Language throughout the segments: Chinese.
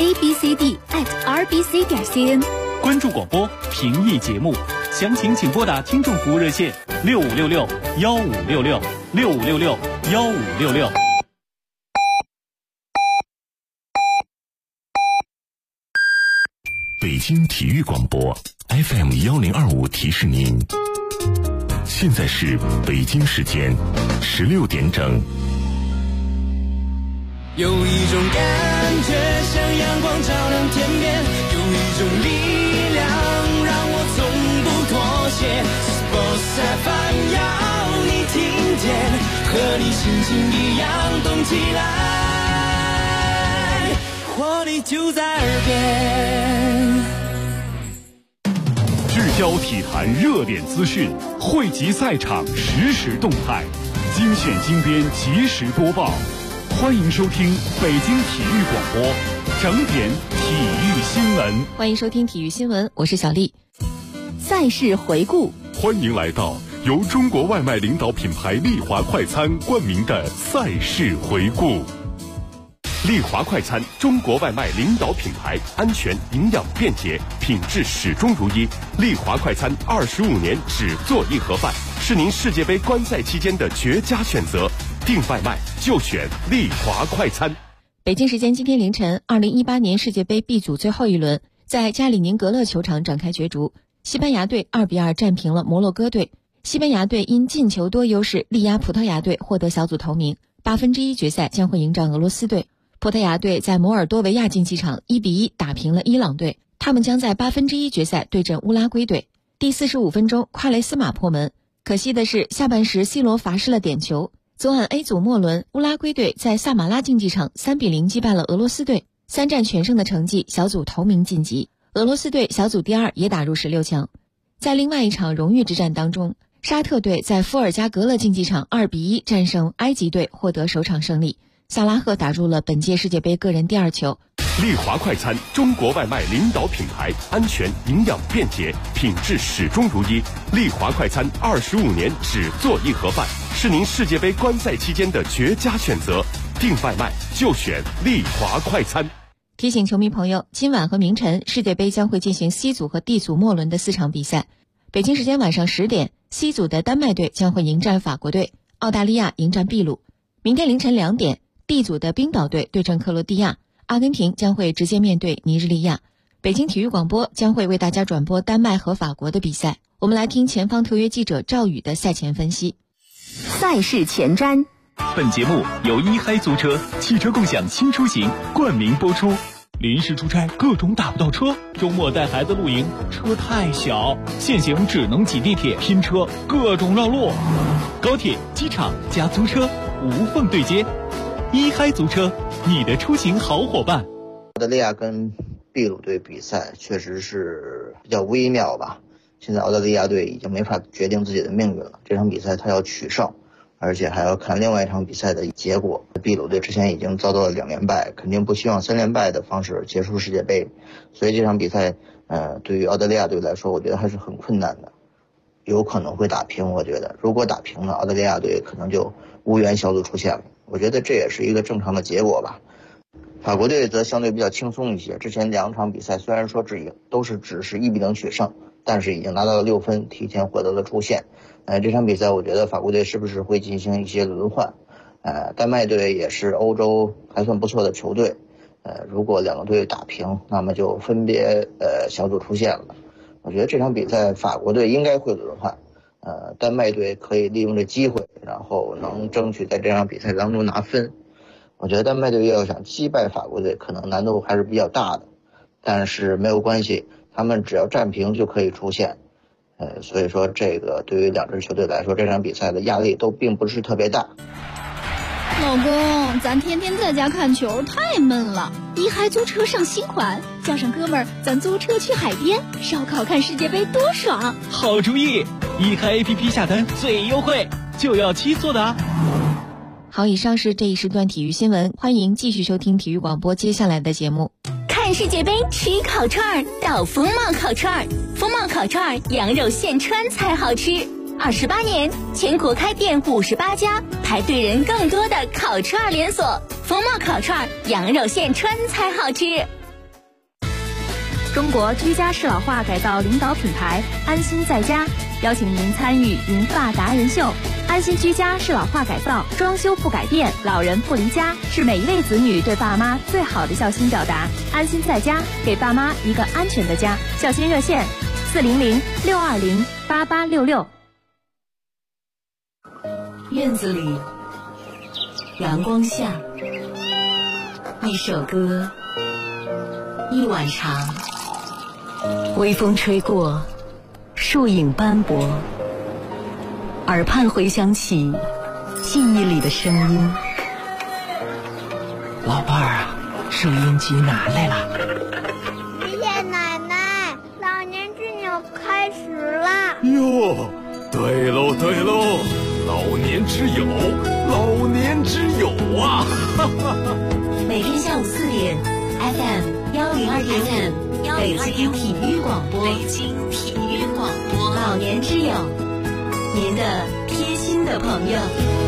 abcd@rbc.cn。 关注广播，评议节目，详情请拨打听众服务热线6566-1566，6566-1566。 北京体育广播 FM1025提示您，现在是北京时间16点整。 有一种感觉像阳光照亮天边，有一种力量让我从不妥协。Sports FM 要你听见，和你心情一样动起来，活力就在耳边。 聚焦体坛热点资讯，汇集赛场实时动态，精选精编及时播报。欢迎收听北京体育广播整点体育新闻。 欢迎收听体育新闻，我是小丽。赛事回顾， 欢迎来到由中国外卖领导品牌丽华快餐冠名的赛事回顾。丽华快餐，中国外卖领导品牌，安全、营养、便捷，品质始终如一。丽华快餐25年只做一盒饭，是您世界杯观赛期间的绝佳选择。订外卖就选丽华快餐。 北京时间今天凌晨，2018年世界杯 B 组最后一轮在加里宁格勒球场展开角逐，西班牙队2-2战平了摩洛哥队。西班牙队因进球多优势力压葡萄牙队，获得小组头名。1/8决赛将会迎战俄罗斯队。葡萄牙队在摩尔多维亚竞技场1-1打平了伊朗队，他们将在1/8决赛对阵乌拉圭队。第45分钟，夸雷斯马破门，可惜的是下半时 C 罗罚失了点球。昨晚 A 组末轮，乌拉圭队在萨马拉竞技场3-0击败了俄罗斯队，3战全胜的成绩，小组头名晋级。俄罗斯队小组第2也打入16强。在另外一场荣誉之战当中，沙特队在伏尔加格勒竞技场2-1战胜埃及队，获得首场胜利。萨拉赫打入了本届世界杯个人第2球。 丽华快餐，中国外卖领导品牌，安全、营养、便捷，品质始终如一。丽华快餐25年只做一盒饭，是您世界杯观赛期间的绝佳选择。订外卖就选丽华快餐。 提醒球迷朋友，今晚和明晨世界杯将会进行 C 组和 D 组末轮的4场比赛。北京时间晚上10点，C 组的丹麦队将会迎战法国队，澳大利亚迎战秘鲁。明天凌晨2点，D 组的冰岛队对阵克罗地亚，阿根廷将会直接面对尼日利亚。北京体育广播将会为大家转播丹麦和法国的比赛。我们来听前方特约记者赵宇的赛前分析。 赛事前瞻。 本节目由一嗨租车汽车共享新出行冠名播出。临时出差各种打不到车，周末带孩子露营车太小，现行只能挤地铁拼车，各种绕路。高铁、机场加租车无缝对接，一嗨租车，你的出行好伙伴。 澳大利亚跟秘鲁队比赛确实是比较微妙吧。现在澳大利亚队已经没法决定自己的命运了，这场比赛他要取胜，而且还要看另外一场比赛的结果。秘鲁队之前已经遭到了2连败，肯定不希望3连败的方式结束世界杯，所以这场比赛对于澳大利亚队来说，我觉得还是很困难的，有可能会打平。我觉得如果打平了，澳大利亚队可能就无缘小组出线了，我觉得这也是一个正常的结果吧。法国队则相对比较轻松一些，之前2场比赛虽然说都是只是1-0取胜，但是已经拿到了6分，提前获得了出线。这场比赛我觉得法国队是不是会进行一些轮换？丹麦队也是欧洲还算不错的球队，如果2个队打平，那么就分别小组出线了。我觉得这场比赛法国队应该会轮换，丹麦队可以利用这机会，然后能争取在这场比赛当中拿分。我觉得丹麦队要想击败法国队，可能难度还是比较大的，但是没有关系，他们只要战平就可以出线。所以说这个对于2支球队来说，这场比赛的压力都并不是特别大。 老公，咱天天在家看球太闷了，一嗨租车上新款，叫上哥们儿，咱租车去海边烧烤看世界杯多爽。 好主意，一嗨 APP 下单最优惠，就要7座的啊。 好，以上是这一时段体育新闻，欢迎继续收听体育广播接下来的节目。 看世界杯吃烤串到风貌烤串，风貌烤串羊肉现穿才好吃。28年，全国开店58家，排队人更多的烤串连锁。风貌烤串羊肉现穿才好吃。 中国居家适老化改造领导品牌安心在家邀请您参与银发达人秀。安心居家适老化改造，装修不改变，老人不离家，是每一位子女对爸妈最好的孝心表达。安心在家，给爸妈一个安全的家。孝心热线400-620-8866。 院子里，阳光下，一首歌，一碗茶，微风吹过，树影斑驳，耳畔回响起记忆里的声音。 老伴儿啊，收音机拿来了。 爷爷奶奶，老年之友开始啦！ 哟，对喽对喽，老年之友，老年之友啊！ 每天下午4点 ，FM 102.5，北京体育广播，北京体育广播，老年之友，您的贴心的朋友。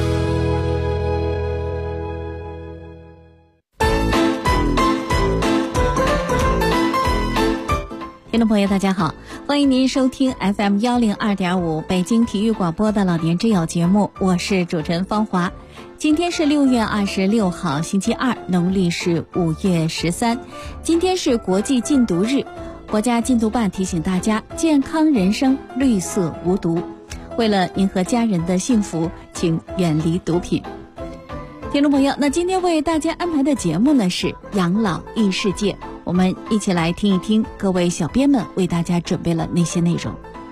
听众朋友大家好，欢迎您收听 FM 102.5北京体育广播的老年之友节目，我是主持人方华。今天是6月26号星期二，农历是5月13，今天是国际禁毒日。国家禁毒办提醒大家，健康人生，绿色无毒。为了迎合家人的幸福，请远离毒品。听众朋友，那今天为大家安排的节目呢是养老异世界，我们一起来听一听各位小编们为大家准备了那些内容。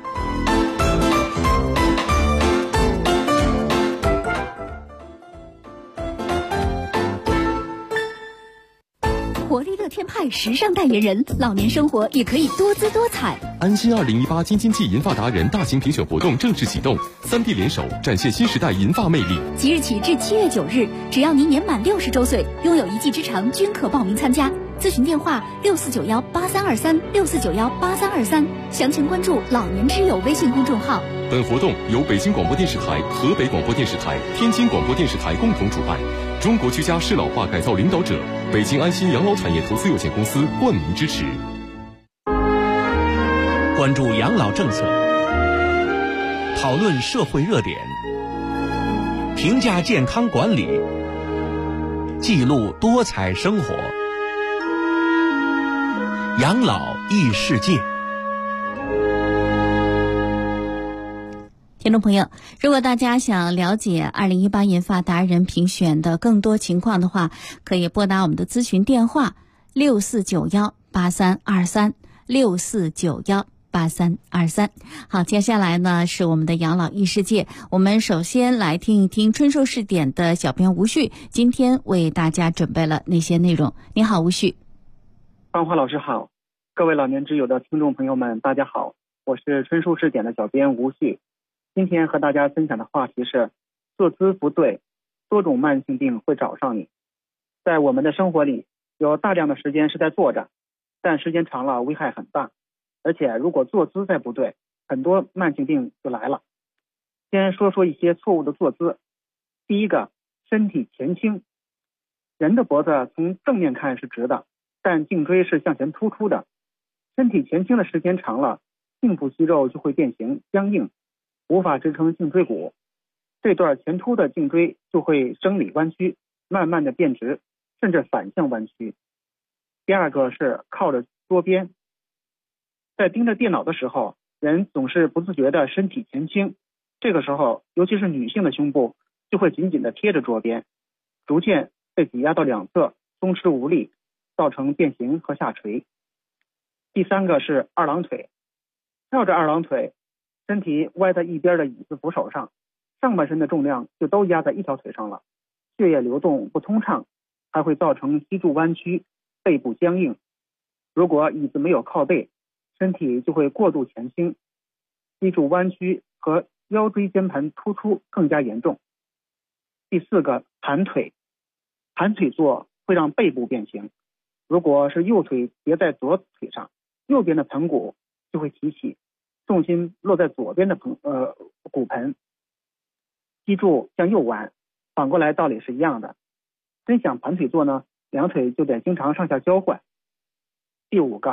活力乐天派时尚代言人，老年生活也可以多姿多彩。 安心2018京津冀银发达人大型评选活动正式启动，3D 联手展现新时代银发魅力。 即日起至7月9日，只要您年满60周岁，拥有一技之长，均可报名参加。咨询电话64918364918323，详情关注老年之友微信公众号。 本活动由北京广播电视台、河北广播电视台、天津广播电视台共同主办，中国居家适老化改造领导者北京安心养老产业投资有限公司冠名支持。 关注养老政策，讨论社会热点，评价健康管理，记录多彩生活。养老异世界。 听众朋友，如果大家想了解2018银发达人评选的更多情况的话，可以拨打我们的咨询电话6491832364918323。好，接下来呢是我们的养老异世界，我们首先来听一听春寿试点的小编吴旭今天为大家准备了那些内容。你好，吴旭。 芳华老师好，各位老年之友的听众朋友们大家好，我是春寿试点的小编吴旭。今天和大家分享的话题是坐姿不对，多种慢性病会找上你。在我们的生活里，有大量的时间是在坐着，但时间长了危害很大，而且如果坐姿再不对，很多慢性病就来了。先说一些错误的坐姿。第一个，身体前倾。人的脖子从正面看是直的，但颈椎是向前突出的，身体前倾的时间长了，颈部肌肉就会变形僵硬，无法支撑颈椎骨，这段前凸的颈椎就会生理弯曲，慢慢的变直，甚至反向弯曲。第二个是靠着桌边，在盯着电脑的时候，人总是不自觉的身体前倾，这个时候尤其是女性的胸部就会紧紧的贴着桌边，逐渐被挤压到两侧，松弛无力，造成变形和下垂。第三个是二郎腿，跳着二郎腿，身体歪在一边的椅子扶手上，上半身的重量就都压在一条腿上了，血液流动不通畅，还会造成脊柱弯曲，背部僵硬。如果椅子没有靠背，身体就会过度前倾，脊柱弯曲和腰椎间盘突出更加严重。第四个，盘腿。盘腿坐会让背部变形，如果是右腿叠在左腿上，右边的盆骨就会提起，重心落在左边的骨盆，脊柱向右弯，反过来道理是一样的。真想盘腿坐呢，两腿就得经常上下交换。第五个，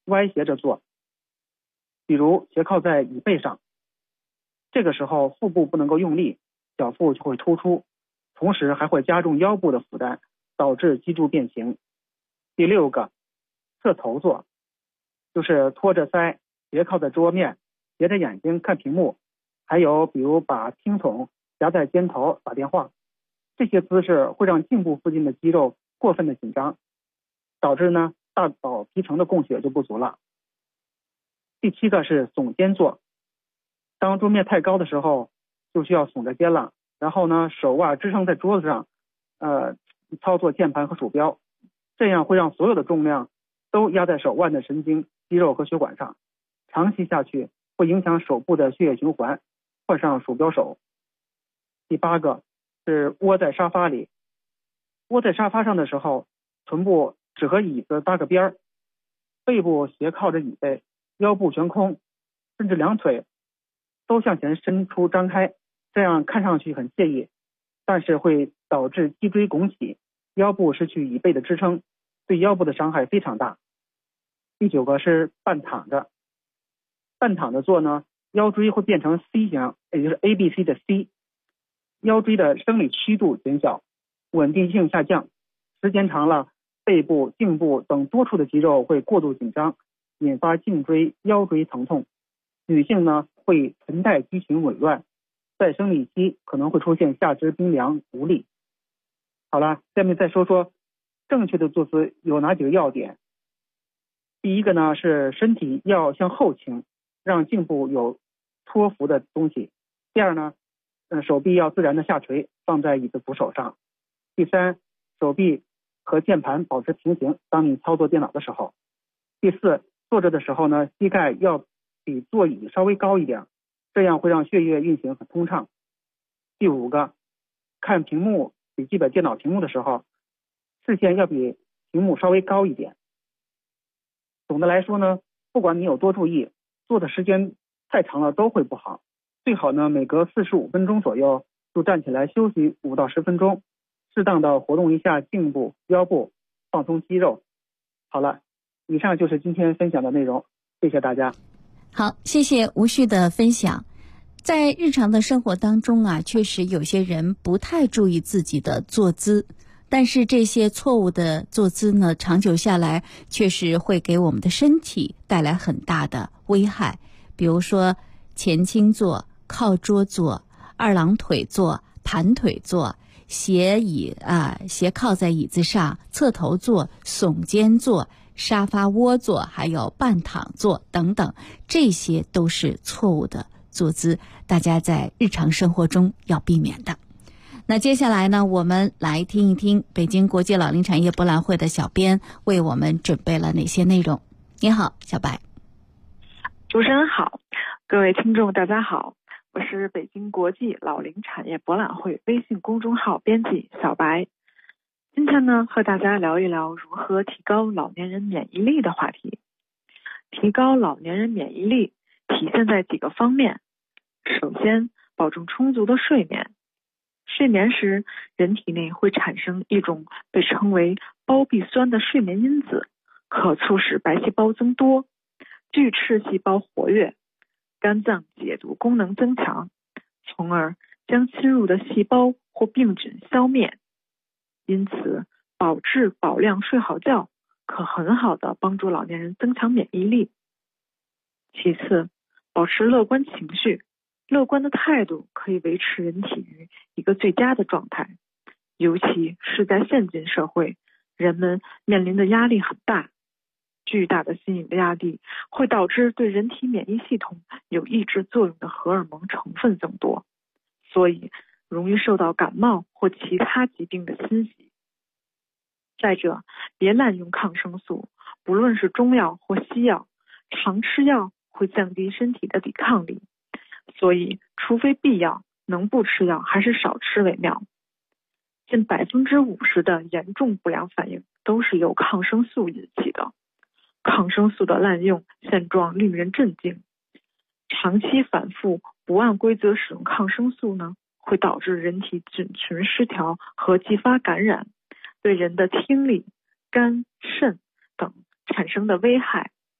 歪斜着坐，比如斜靠在椅背上，这个时候腹部不能够用力，小腹就会突出，同时还会加重腰部的负担，导致脊柱变形。第6个，侧头坐，就是托着腮，斜靠在桌面，斜着眼睛看屏幕，还有比如把听筒夹在肩头打电话，这些姿势会让颈部附近的肌肉过分的紧张，导致呢大脑皮层的供血就不足了。第7个是耸肩坐，当桌面太高的时候，就需要耸着肩了，然后呢手腕支撑在桌子上，操作键盘和鼠标，这样会让所有的重量都压在手腕的神经、肌肉和血管上，长期下去会影响手部的血液循环，换上鼠标手。第8个是窝在沙发里，窝在沙发上的时候，臀部只和椅子搭个边儿，背部斜靠着椅背，腰部悬空，甚至两腿都向前伸出张开，这样看上去很惬意，但是会导致脊椎拱起，腰部失去椅背的支撑，对腰部的伤害非常大。第9个是半躺着，半躺着坐呢，腰椎会变成 C 型，也就是 ABC 的 C， 腰椎的生理曲度减小，稳定性下降，时间长了，背部、颈部等多处的肌肉会过度紧张，引发颈椎、腰椎疼痛。女性呢会臀带肌群紊乱，在生理期可能会出现下肢冰凉无力。好了，下面再说说正确的坐姿有哪几个要点。第一个呢是身体要向后倾，让颈部有托扶的东西。第二呢，手臂要自然的下垂，放在椅子扶手上。第3，手臂和键盘保持平行，当你操作电脑的时候。第4，坐着的时候呢，膝盖要比座椅稍微高一点，这样会让血液运行很通畅。第5个，看屏幕、笔记本电脑屏幕的时候，视线要比屏幕稍微高一点。总的来说呢，不管你有多注意，坐的时间太长了都会不好。最好呢，每隔45分钟左右就站起来休息5到10分钟，适当的活动一下颈部、腰部，放松肌肉。好了，以上就是今天分享的内容，谢谢大家。 好，谢谢吴旭的分享。在日常的生活当中啊，确实有些人不太注意自己的坐姿，但是这些错误的坐姿呢，长久下来确实会给我们的身体带来很大的危害。比如说前倾坐、靠桌坐、二郎腿坐、盘腿坐、斜靠在椅子上、侧头坐、耸肩坐、沙发窝坐，还有半躺坐等等，这些都是错误的坐姿，大家在日常生活中要避免的。那接下来呢，我们来听一听北京国际老龄产业博览会的小编为我们准备了哪些内容。你好，小白。 主持人好，各位听众大家好，我是北京国际老龄产业博览会微信公众号编辑小白。今天呢，和大家聊一聊如何提高老年人免疫力的话题。提高老年人免疫力体现在几个方面。首先，保证充足的睡眠。睡眠时，人体内会产生一种被称为胞壁酸的睡眠因子，可促使白细胞增多，巨噬细胞活跃，肝脏解毒功能增强，从而将侵入的细胞或病菌消灭。因此，保质保量睡好觉，可很好的帮助老年人增强免疫力。其次，保持乐观情绪。乐观的态度可以维持人体于一个最佳的状态，尤其是在现今社会，人们面临的压力很大，巨大的心理压力会导致对人体免疫系统有抑制作用的荷尔蒙成分增多，所以容易受到感冒或其他疾病的侵袭。再者，别滥用抗生素，不论是中药或西药，常吃药会降低身体的抵抗力，所以除非必要，能不吃药还是少吃为妙。近50%的严重不良反应都是由抗生素引起的。抗生素的滥用现状令人震惊。长期反复不按规则使用抗生素呢，会导致人体菌群失调和继发感染，对人的听力、肝、肾等产生的危害。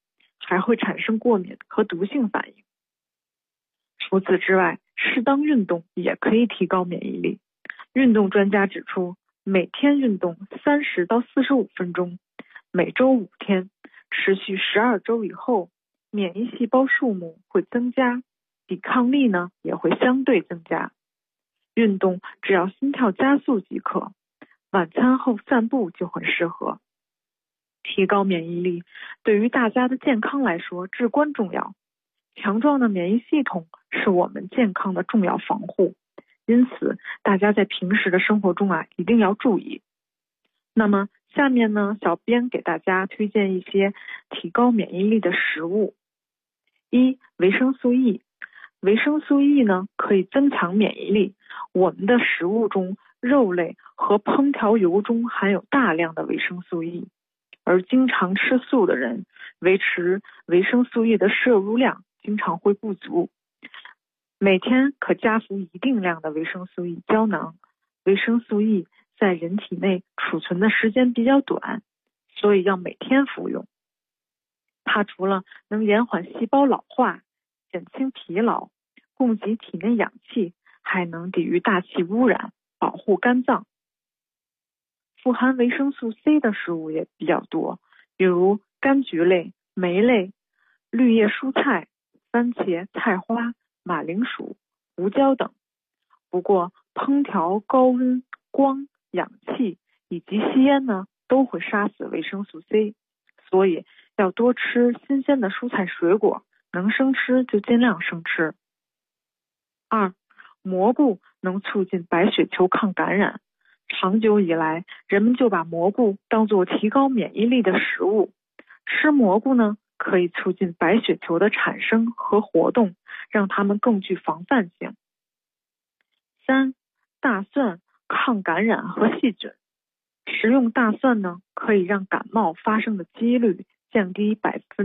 还会产生过敏和毒性反应。除此之外，适当运动也可以提高免疫力。运动专家指出，每天运动30到45分钟，每周5天，持续12周以后，免疫细胞数目会增加，抵抗力呢也会相对增加。运动只要心跳加速即可，晚餐后散步就很适合。提高免疫力对于大家的健康来说至关重要。强壮的免疫系统是我们健康的重要防护，因此大家在平时的生活中一定要注意。那么下面呢，小编给大家推荐一些提高免疫力的食物。1. 维生素 E。 维生素 E 呢可以增强免疫力。我们的食物中，肉类和烹调油中含有大量的维生素 E， 而经常吃素的人，维持维生素 E 的摄入量经常会不足。每天可加服一定量的维生素 E 胶囊。维生素 E 在人体内储存的时间比较短，所以要每天服用。它除了能延缓细胞老化，减轻疲劳，供给体内氧气，还能抵御大气污染，保护肝脏。富含维生素 C 的食物也比较多，比如柑橘类、莓类、绿叶蔬菜、番茄、菜花、马铃薯、胡椒等。不过烹调、高温、光、氧气以及吸烟呢，都会杀死维生素 C， 所以要多吃新鲜的蔬菜水果，能生吃就尽量生吃。2. 蘑菇能促进白血球抗感染。长久以来，人们就把蘑菇当作提高免疫力的食物。吃蘑菇呢，可以促进白血球的产生和活动，让它们更具防范性。3. 大蒜抗感染和细菌。食用大蒜呢，可以让感冒发生的几率降低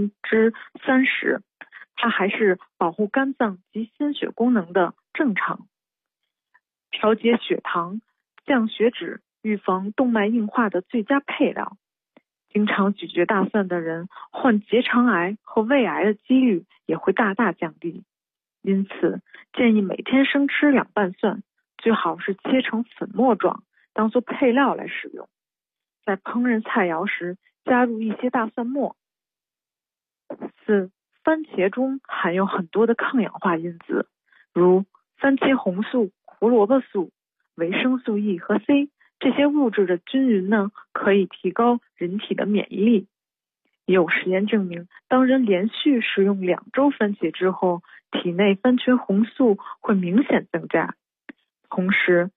30%，它还是保护肝脏及心血功能的正常。调节血糖、降血脂、预防动脉硬化的最佳配料。经常咀嚼大蒜的人，患结肠癌和胃癌的几率也会大大降低。因此，建议每天生吃2瓣蒜，最好是切成粉末状，当做配料来使用。在烹饪菜肴时，加入一些大蒜末。4. 番茄中含有很多的抗氧化因子，如番茄红素、胡萝卜素、维生素 E 和 C， 这些物质的均匀呢，可以提高人体的免疫力。有实验证明，当人连续食用2周番茄之后，体内番茄红素会明显增加，同时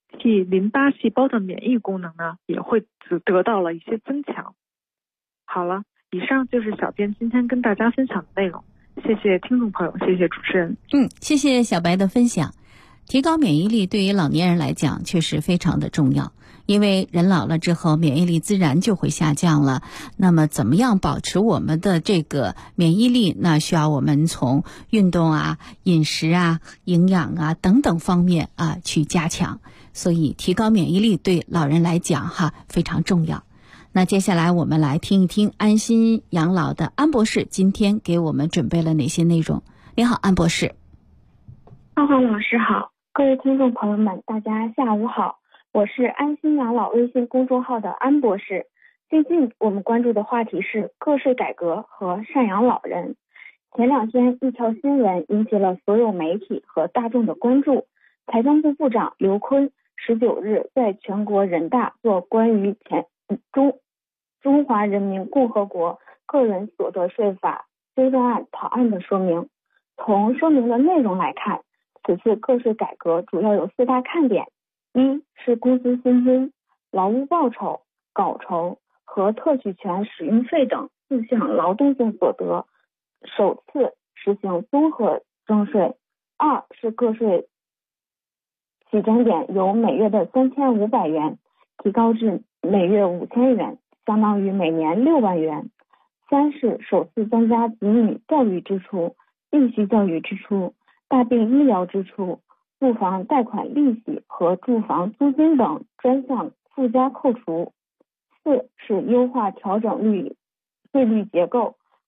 T淋巴细胞的免疫功能呢，也会得到了一些增强。好了，以上就是小编今天跟大家分享的内容，谢谢听众朋友，谢谢主持人。 谢谢小白的分享。提高免疫力对于老年人来讲确实非常的重要，因为人老了之后免疫力自然就会下降了。那么怎么样保持我们的这个免疫力，那需要我们从运动啊、饮食啊、营养啊等等方面去加强。所以提高免疫力对老人来讲非常重要。那接下来我们来听一听安心养老的安博士今天给我们准备了哪些内容。你好，安博士。 浩浩老师好，各位听众朋友们，大家下午好，我是安心养老微信公众号的安博士。最近我们关注的话题是个税改革和赡养老人。前2天一条新闻引起了所有媒体和大众的关注。财政部部长刘昆19日在全国人大做关于中华人民共和国个人所得税法修正案草案的说明。从说明的内容来看，此次个税改革主要有4大看点。1是工资薪金、劳务报酬、稿酬和特许权使用费等4项劳动性所得首次实行综合征税。2是个税起征点由每月的3500元提高至每月5000元，相当于每年6万元。3是首次增加子女教育支出、继续教育支出、大病医疗支出、住房贷款利息和住房租金等专项附加扣除。4是优化调整税率结构，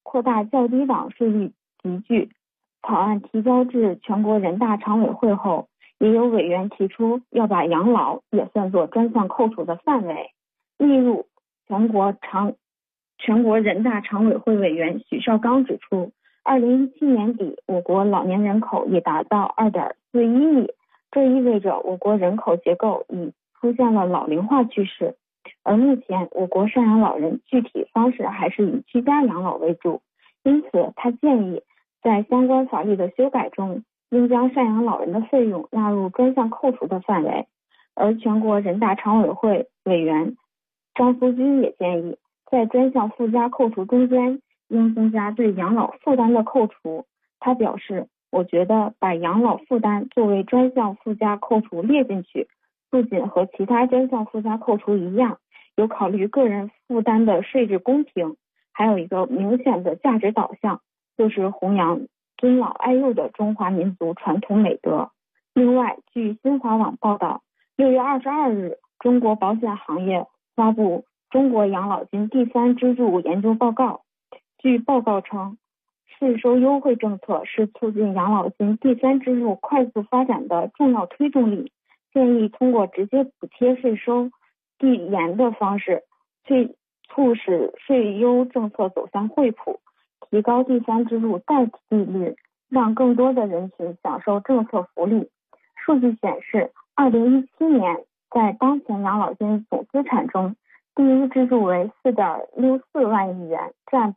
扩大较低档税率集聚。草案提交至全国人大常委会后，也有委员提出要把养老也算作专项扣除的范围。例如，全国人大常委会委员许绍刚指出，2017年底我国老年人口已达到2.41亿，这意味着我国人口结构已出现了老龄化趋势。而目前我国赡养老人具体方式还是以居家养老为主，因此他建议在相关法律的修改中，应将赡养老人的费用纳入专项扣除的范围。而全国人大常委会委员张福军也建议，在专项附加扣除中间应增加对养老负担的扣除。他表示，我觉得把养老负担作为专项附加扣除列进去，不仅和其他专项附加扣除一样，有考虑个人负担的税制公平，还有一个明显的价值导向，就是弘扬尊老爱幼的中华民族传统美德。另外，据新华网报道，6月22日，中国保险行业发布中国养老金第三支柱研究报告。据报告称，税收优惠政策是促进养老金第三支柱快速发展的重要推动力，建议通过直接补贴税收递延的方式，促使税优政策走向惠普，提高第三支柱代替率，让更多的人群享受政策福利。数据显示，2017年在当前养老金总资产中，第一支柱为 4.64 万亿元，占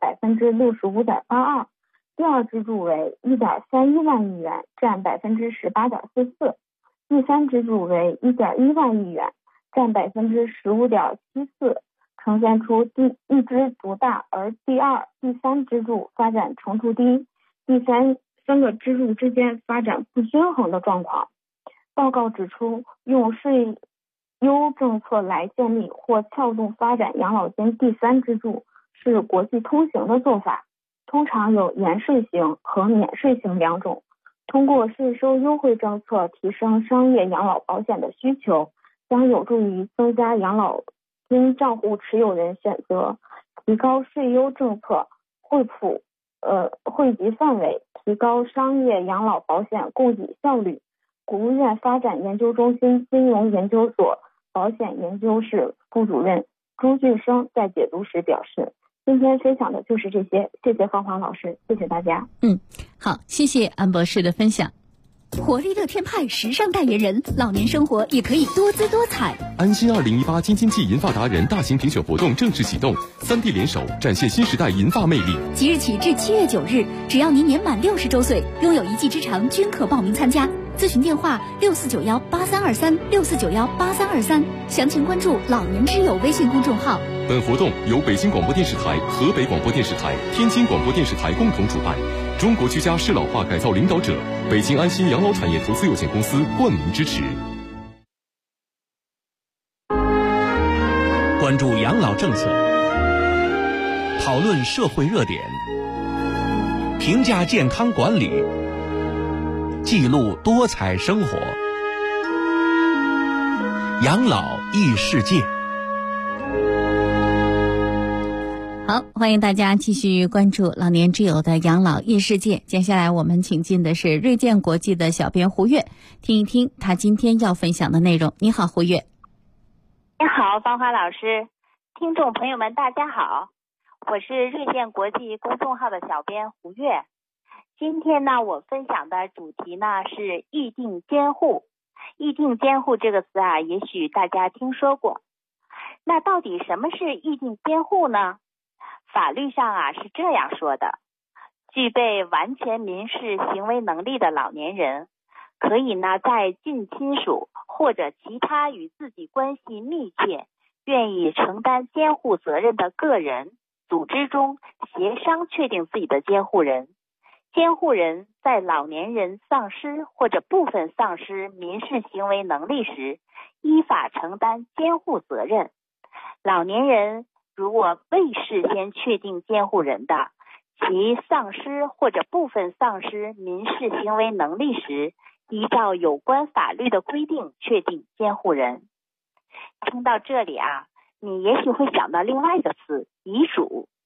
65.82%， 第二支柱为 1.31 万亿元，占 18.44%， 第三支柱为 1.1 万亿元，占 15.74%， 呈现出第一支独大，而第二、第三支柱发展程度低，第三个支柱之间发展不均衡的状况。报告指出，用税优政策来建立或撬动发展养老金第三支柱是国际通行的做法，通常有延税型和免税型两种。通过税收优惠政策提升商业养老保险的需求，将有助于增加养老金账户持有人选择，提高税优政策惠及范围，提高商业养老保险供给效率。国务院发展研究中心金融研究所保险研究室副主任朱俊生在解读时表示，今天分享的就是这些，谢谢芳华老师，谢谢大家。 好，谢谢安博士的分享。活力乐天派时尚代言人，老年生活也可以多姿多彩。 安心2018京津冀银发达人大型评选活动正式启动，3地联手展现新时代银发魅力。 即日起至7月9日，只要您年满60周岁，拥有1技之长，均可报名参加。咨询电话64918323 64918323，详情关注老年之友微信公众号。 本活动由北京广播电视台、河北广播电视台、天津广播电视台共同主办，中国居家适老化改造领导者北京安心养老产业投资有限公司冠名支持。 关注养老政策，讨论社会热点，评价健康管理，记录多彩生活，养老异世界。 好，欢迎大家继续关注老年之友的养老异世界。接下来我们请进的是锐健国际的小编胡月，听一听他今天要分享的内容。你好，胡月。 你好，芳华老师，听众朋友们大家好，我是锐健国际公众号的小编胡月。今天呢，我分享的主题呢是议定监护。议定监护这个词啊，也许大家听说过。那到底什么是议定监护呢？法律上啊是这样说的：具备完全民事行为能力的老年人，可以呢在近亲属或者其他与自己关系密切、愿意承担监护责任的个人、组织中协商确定自己的监护人。监护人在老年人丧失或者部分丧失民事行为能力时，依法承担监护责任。老年人如果未事先确定监护人的，其丧失或者部分丧失民事行为能力时，依照有关法律的规定确定监护人。听到这里啊，你也许会想到另外一个词，遗嘱。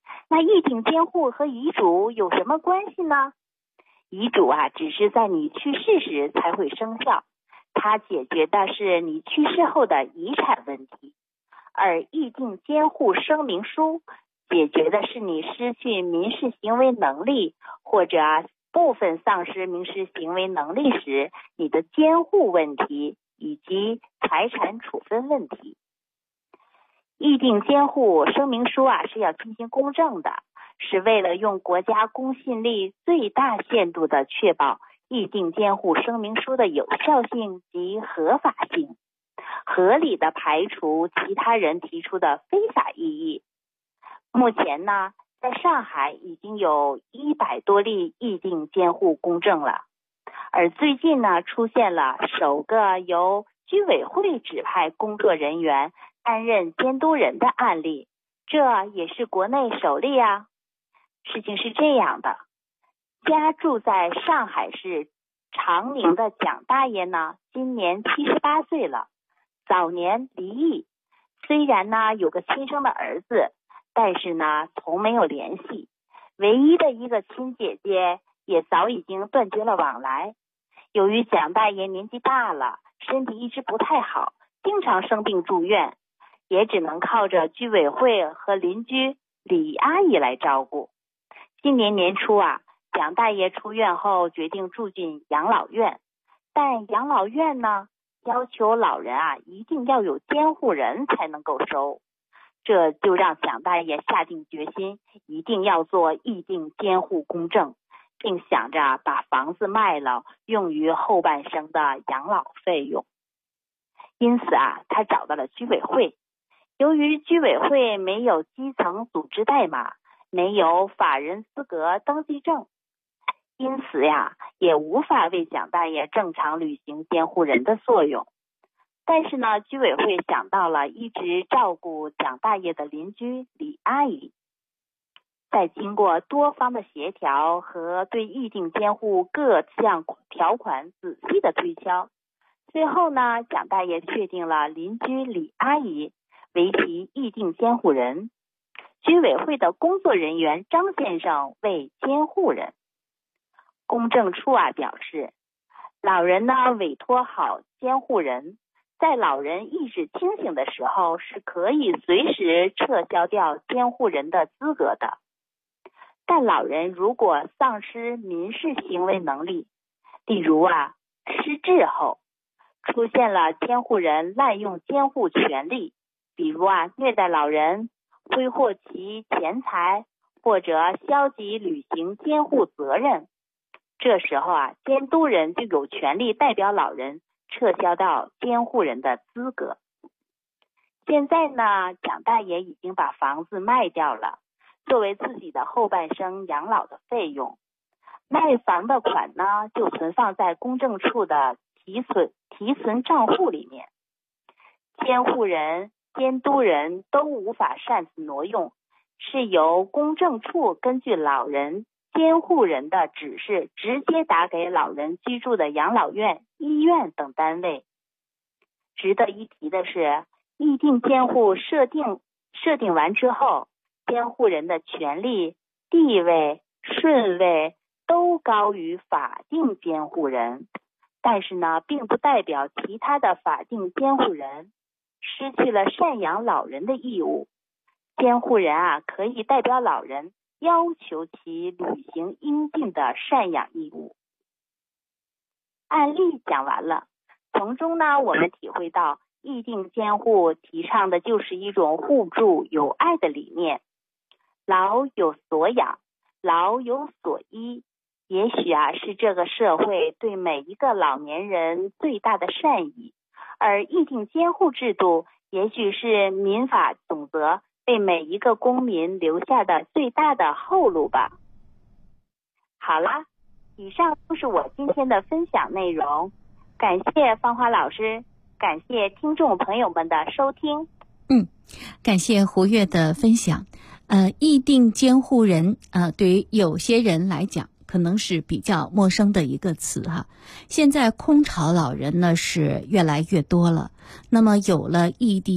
那议定监护和遗嘱有什么关系呢？遗嘱啊，只是在你去世时才会生效，它解决的是你去世后的遗产问题，而议定监护声明书解决的是你失去民事行为能力或者部分丧失民事行为能力时你的监护问题以及财产处分问题。议定监护声明书啊是要进行公证的，是为了用国家公信力最大限度的确保议定监护声明书的有效性及合法性，合理的排除其他人提出的非法异议。目前呢，在上海已经有100多例议定监护公证了，而最近呢，出现了首个由居委会指派工作人员担任监督人的案例，这也是国内首例啊。事情是这样的，家住在上海市长宁的蒋大爷呢，今年78岁了，早年离异，虽然呢有个亲生的儿子，但是呢从没有联系，唯一的一个亲姐姐也早已经断绝了往来。由于蒋大爷年纪大了，身体一直不太好，经常生病住院，也只能靠着居委会和邻居李阿姨来照顾。今年年初啊，蒋大爷出院后决定住进养老院，但养老院呢要求老人啊一定要有监护人才能够收，这就让蒋大爷下定决心一定要做议定监护公证，并想着把房子卖了用于后半生的养老费用。因此啊，他找到了居委会。由于居委会没有基层组织代码，没有法人资格登记证，因此呀，也无法为蒋大爷正常履行监护人的作用。但是呢，居委会想到了一直照顾蒋大爷的邻居李阿姨，在经过多方的协调和对议定监护各项条款仔细的推敲，最后呢，蒋大爷确定了邻居李阿姨为其议定监护人，居委会的工作人员张先生为监护人。公证处啊表示，老人呢委托好监护人，在老人意识清醒的时候是可以随时撤销掉监护人的资格的。但老人如果丧失民事行为能力，例如啊失智后，出现了监护人滥用监护权利，比如啊虐待老人、挥霍其钱财，或者消极履行监护责任，这时候啊监督人就有权利代表老人撤销到监护人的资格。现在呢，蒋大爷已经把房子卖掉了，作为自己的后半生养老的费用。卖房的款呢，就存放在公证处的提存账户里面。监护人、监督人都无法擅自挪用，是由公证处根据老人、监护人的指示直接打给老人居住的养老院、医院等单位。值得一提的是，议定监护设定完之后，监护人的权利、地位、顺位都高于法定监护人，但是呢，并不代表其他的法定监护人失去了赡养老人的义务。监护人啊，可以代表老人要求其履行应尽的赡养义务。案例讲完了，从中呢，我们体会到议定监护提倡的就是一种互助友爱的理念。老有所养，老有所依，也许啊是这个社会对每一个老年人最大的善意，而议定监护制度也许是民法总则为每一个公民留下的最大的后路吧。好啦，以上就是我今天的分享内容，感谢芳华老师，感谢听众朋友们的收听。 感谢胡月的分享。议定监护人对于有些人来讲可能是比较陌生的一个词哈。现在空巢老人呢是越来越多了，那么有了议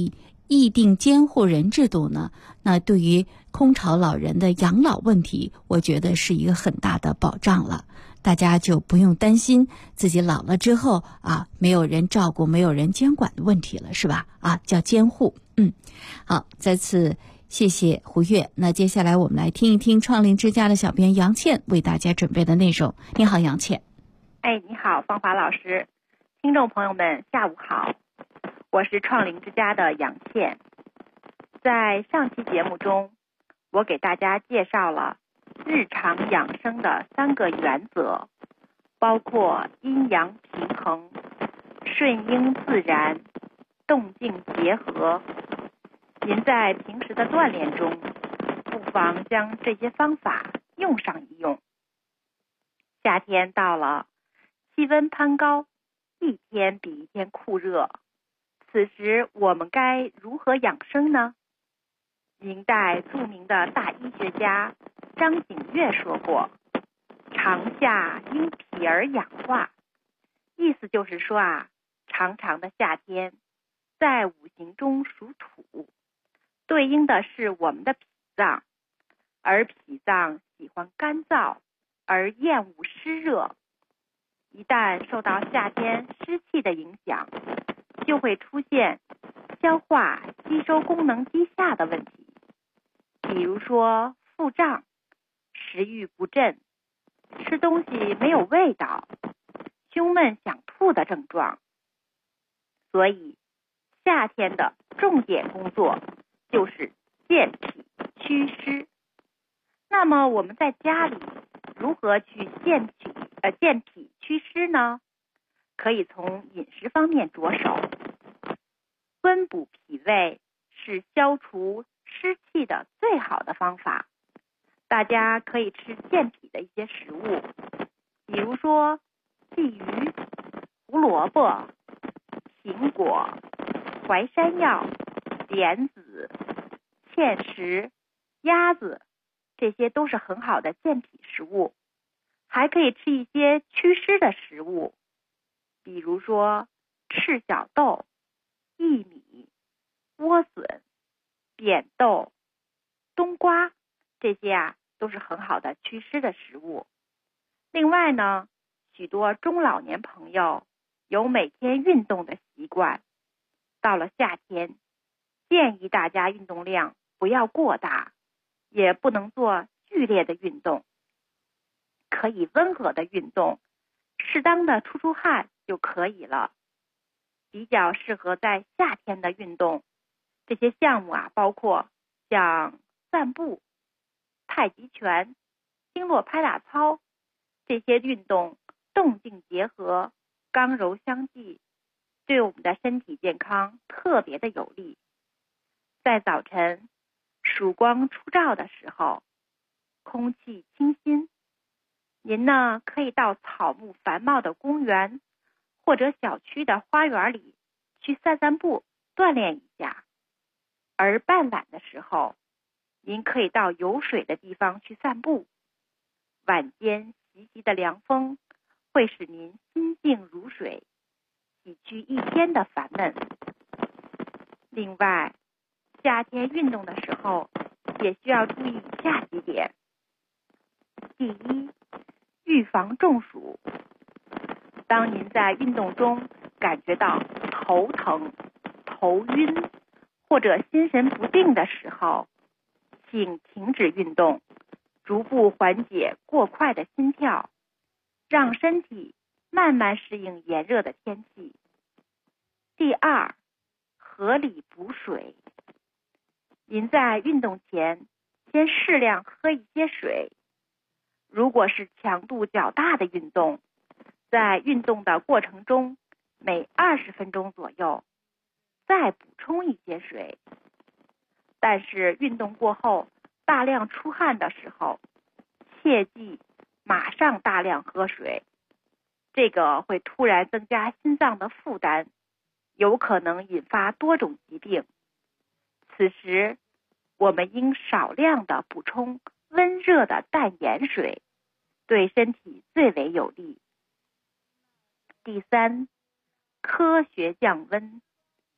议定监护人制度呢，那对于空巢老人的养老问题，我觉得是一个很大的保障了。大家就不用担心自己老了之后没有人照顾、没有人监管的问题了，是吧？叫监护。好，再次谢谢胡月。那接下来我们来听一听创龄之家的小编杨倩为大家准备的内容。你好，杨倩。 你好，芳华老师，听众朋友们，下午好，我是创龄之家的杨倩。在上期节目中，我给大家介绍了日常养生的3个原则，包括阴阳平衡、顺应自然、动静结合。您在平时的锻炼中，不妨将这些方法用上一用。夏天到了，气温攀高，一天比一天酷热，此时我们该如何养生呢？明代著名的大医学家张景岳说过，长夏因脾而养化，意思就是说长长的夏天在五行中属土，对应的是我们的脾脏，而脾脏喜欢干燥而厌恶湿热，一旦受到夏天湿气的影响，就会出现消化吸收功能低下的问题，比如说腹胀、食欲不振、吃东西没有味道、胸闷想吐的症状。所以夏天的重点工作就是健脾祛湿。那么我们在家里如何去健脾祛湿呢？可以从饮食方面着手。温补脾胃是消除湿气的最好的方法。大家可以吃健脾的一些食物，比如说鲫鱼、胡萝卜、苹果、淮山药、莲子、芡实、鸭子，这些都是很好的健脾食物。还可以吃一些祛湿的食物，比如说赤小豆、薏米、莴笋、扁豆、冬瓜，这些都是很好的祛湿的食物。另外呢，许多中老年朋友有每天运动的习惯，到了夏天，建议大家运动量不要过大，也不能做剧烈的运动，可以温和的运动，适当的出汗就可以了。比较适合在夏天的运动，这些项目包括像散步、太极拳、经络拍打操，这些运动动静结合，刚柔相济，对我们的身体健康特别的有利。在早晨曙光初照的时候，空气清新，您呢可以到草木繁茂的公园或者小区的花园里去散散步，锻炼一下。而傍晚的时候，您可以到有水的地方去散步，晚间习习的凉风会使您心静如水，洗去一天的烦闷。另外，夏天运动的时候也需要注意以下几点。第一，预防中暑。当您在运动中感觉到头疼、头晕或者心神不定的时候，请停止运动，逐步缓解过快的心跳，让身体慢慢适应炎热的天气。第二，合理补水。您在运动前先适量喝一些水，如果是强度较大的运动，在运动的过程中每20分钟左右再补充一些水。但是运动过后大量出汗的时候，切记马上大量喝水，这个会突然增加心脏的负担，有可能引发多种疾病。此时我们应少量的补充温热的淡盐水，对身体最为有利。第三，科学降温。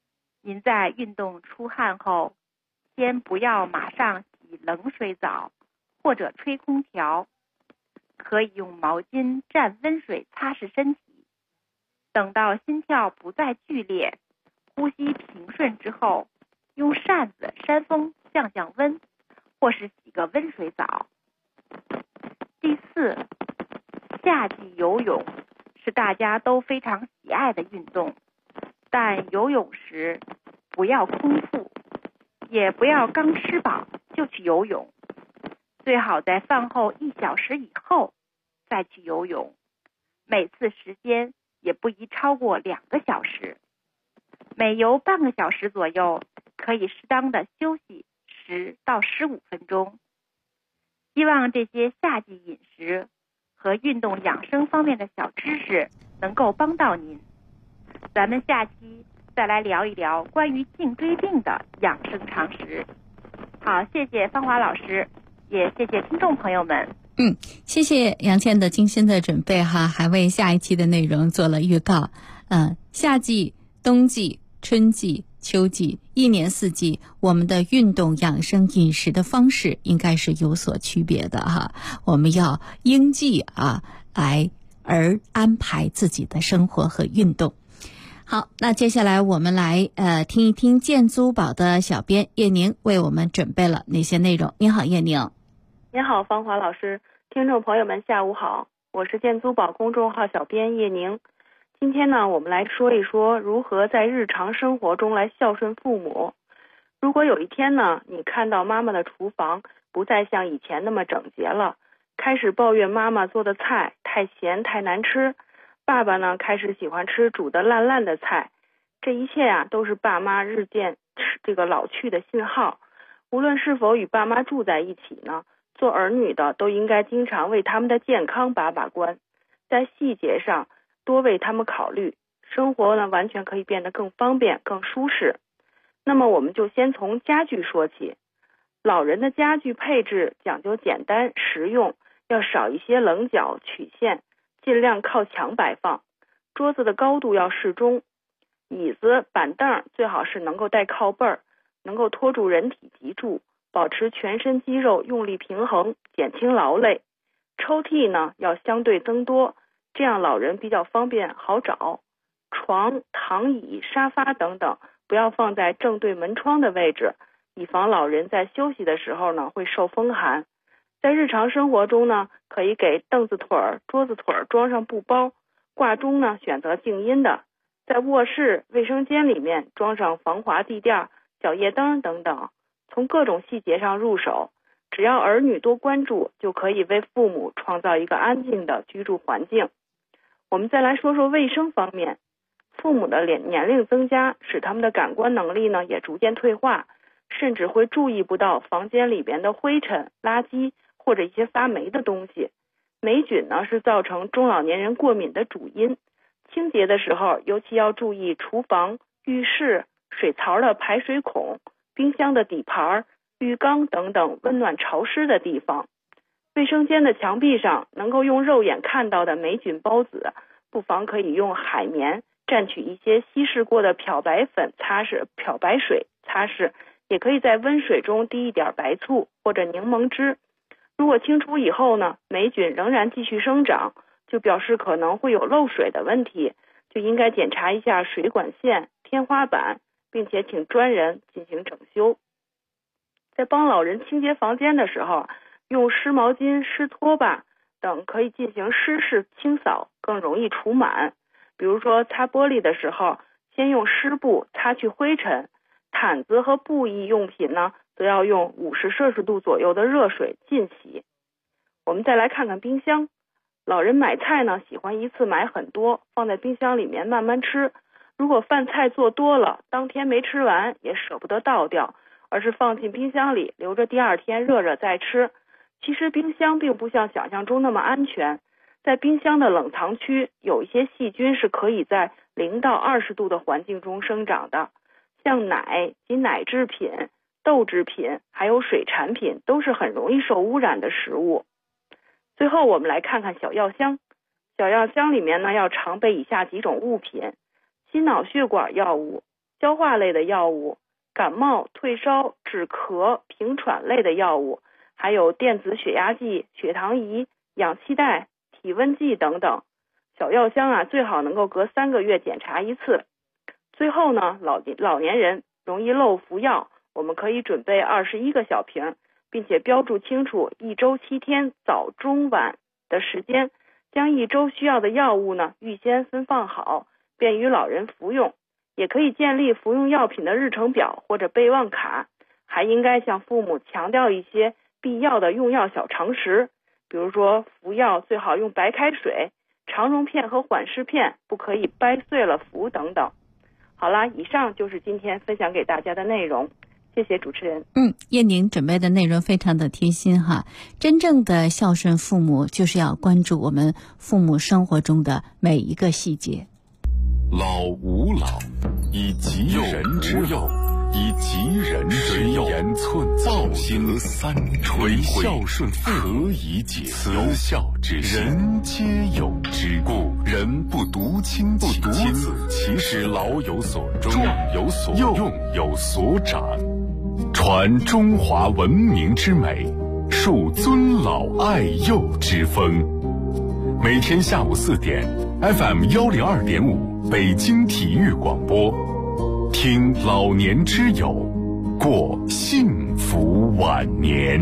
您在运动出汗后，先不要马上洗冷水澡或者吹空调，可以用毛巾蘸温水擦拭身体，等到心跳不再剧烈，呼吸平顺之后，用扇子扇风降降温，或是洗个温水澡。第四，夏季游泳是大家都非常喜爱的运动，但游泳时不要空腹，也不要刚吃饱就去游泳，最好在饭后1小时以后再去游泳，每次时间也不宜超过2个小时，每游半个小时左右，可以适当的休息10到15分钟。希望这些夏季饮食和运动养生方面的小知识能够帮到您。咱们下期再来聊一聊关于颈椎病的养生常识。好，谢谢芳华老师，也谢谢听众朋友们。 谢谢杨倩的精心的准备哈，还为下一期的内容做了预告。夏季、冬季、春季、秋季，1年4季，我们的运动、养生、饮食的方式应该是有所区别的哈。我们要应季来而安排自己的生活和运动。好，那接下来我们来听一听健租宝的小编叶宁为我们准备了哪些内容。你好，叶宁。 您好，芳华老师，听众朋友们下午好，我是健租宝公众号小编叶宁。今天呢，我们来说一说如何在日常生活中来孝顺父母。如果有一天呢，你看到妈妈的厨房不再像以前那么整洁了，开始抱怨妈妈做的菜太咸太难吃，爸爸呢开始喜欢吃煮的烂烂的菜，这一切啊都是爸妈日渐老去的信号。无论是否与爸妈住在一起呢，做儿女的都应该经常为他们的健康把关，在细节上多为他们考虑，生活呢完全可以变得更方便更舒适。那么我们就先从家具说起。老人的家具配置讲究简单实用，要少一些棱角曲线，尽量靠墙摆放。桌子的高度要适中，椅子板凳最好是能够带靠背儿，能够托住人体脊柱，保持全身肌肉用力平衡，减轻劳累。抽屉呢要相对增多，这样老人比较方便好找。床、躺椅、沙发等等不要放在正对门窗的位置，以防老人在休息的时候呢会受风寒。在日常生活中呢，可以给凳子腿儿、桌子腿儿装上布包，挂钟呢选择静音的，在卧室、卫生间里面装上防滑地垫、小夜灯等等。从各种细节上入手，只要儿女多关注，就可以为父母创造一个安静的居住环境。我们再来说说卫生方面。父母的年龄增加，使他们的感官能力呢也逐渐退化，甚至会注意不到房间里边的灰尘、垃圾或者一些发霉的东西。霉菌呢是造成中老年人过敏的主因。清洁的时候尤其要注意厨房、浴室、水槽的排水孔、冰箱的底盘、浴缸等等温暖潮湿的地方。卫生间的墙壁上能够用肉眼看到的霉菌孢子，不妨可以用海绵蘸取一些稀释过的漂白粉擦拭，漂白水擦拭，也可以在温水中滴一点白醋或者柠檬汁。如果清除以后呢，霉菌仍然继续生长，就表示可能会有漏水的问题，就应该检查一下水管线、天花板，并且请专人进行整修。在帮老人清洁房间的时候，用湿毛巾、湿拖把等可以进行湿式清扫，更容易除螨。比如说擦玻璃的时候，先用湿布擦去灰尘，毯子和布艺用品呢，则要用50摄氏度左右的热水浸洗。我们再来看看冰箱。老人买菜呢，喜欢一次买很多，放在冰箱里面慢慢吃。如果饭菜做多了，当天没吃完也舍不得倒掉，而是放进冰箱里，留着第二天热热再吃。其实冰箱并不像想象中那么安全，在冰箱的冷藏区，有一些细菌是可以在0到20度的环境中生长的，像奶及奶制品、豆制品还有水产品都是很容易受污染的食物。最后我们来看看小药箱。小药箱里面呢，要常备以下几种物品：心脑血管药物、 消化类的药物、感冒、退烧、止咳、平喘类的药物，还有电子血压计、血糖仪、氧气袋、体温计等等。小药箱最好能够隔3个月检查一次。最后呢，老年人容易漏服药，我们可以准备21个小瓶，并且标注清楚1周7天早中晚的时间，将1周需要的药物呢预先分放好，便于老人服用。也可以建立服用药品的日程表或者备忘卡，还应该向父母强调一些必要的用药小常识，比如说服药最好用白开水，肠溶片和缓释片不可以掰碎了服等等。好啦，以上就是今天分享给大家的内容，谢谢主持人。 叶宁准备的内容非常的贴心哈。真正的孝顺父母，就是要关注我们父母生活中的每一个细节。 老吾老以及人之幼，以及人之幼，言寸道心三垂孝顺父何以解慈孝之心，人皆有之。故人不独亲其亲，其使老有所终，壮有所用，有所长。传中华文明之美，树尊老爱幼之风。每天下午4点 FM 102.5北京体育广播，听老年之友，过幸福晚年。